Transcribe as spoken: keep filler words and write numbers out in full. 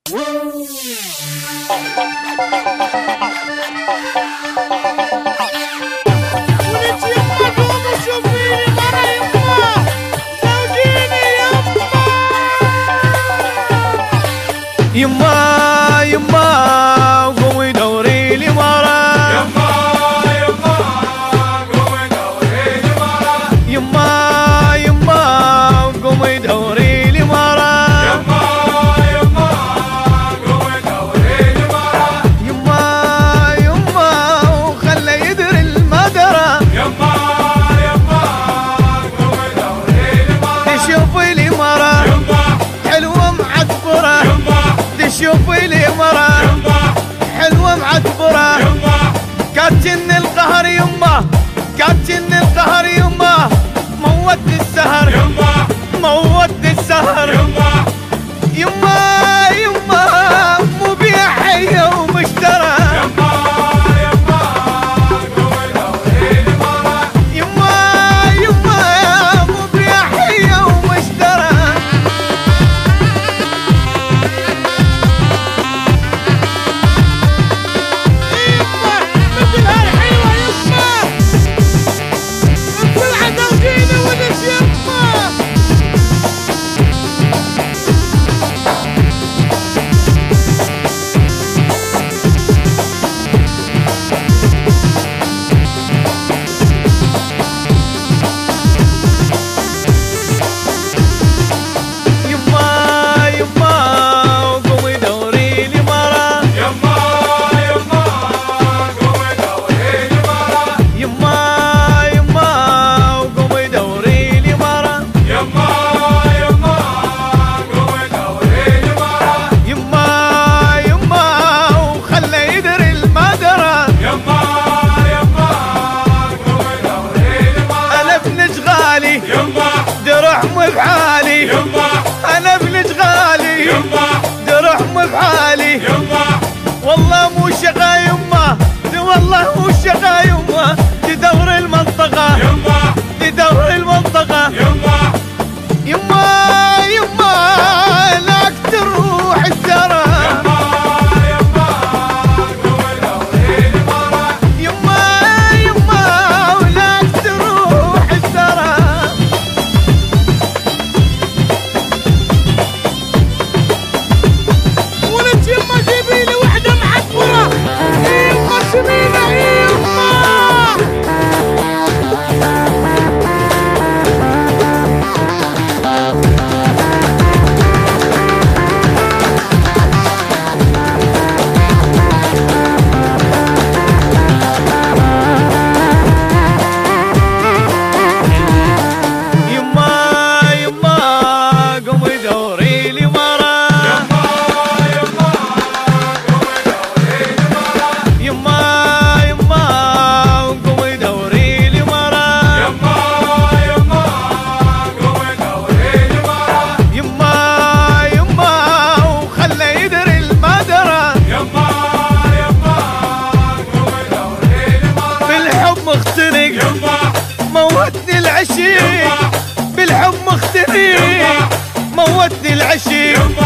يما يما قومي دوري لي مرة، يما يما قومي دوري لي مرة، يما يما قومي دوري لي مرة، يما يما قومي دوري لي مرة، يما يما وخلى يدري المدرة، يما يما قومي دوري لي مرة، تشوفي لي مرة يما حلوة معطبرة، يما تشوفي لي مرة يما حلوة معطبرة، يما كاتشن القهر يما كاتشن القهر يما موت السهر يما موت السهر يما يما يما مو بيا حية ومشترى، يما يما قومي دوري لي مرة، يما يما مو بيا حية ومشترى. يما مثل هالحلوة يما مثل عدوجينا ولد يما. يما يما قومي دوري لي مرة، يما يما قومي دوري لي مرة، يما يما قومي دوري لي مرة، يما يما قومي دوري لي مرة، يما يما وخلى يدري المدرة. يما يما قومي دوري لي مرة، انا ابن جغالي يما درع مو بحالي، يما انا ابن جغالي يما درع مو بحالي، يما والله مو شقا يما والله مو شقا يما تدور المنطقة يما تدور المنطقة. يما يما يما لك تروح الثرى، يما يما قومي دوري لي مرة، يما يما ولك تروح الثرى. ولد يما جيبي لي وحدة معطرة، يما سمينة يما. يما يما قومي دوري لي مرة، يما يما قومي دوري لي مرة، يما يما قومي دوري لي مرة، يما يما قومي دوري لي مرة، يما يما وخلى يدري المدرة. يما يما قومي دوري لي مرة، بالحب مختنق يما موتني العشيق، بالحب مختنق موتني العشيق. يما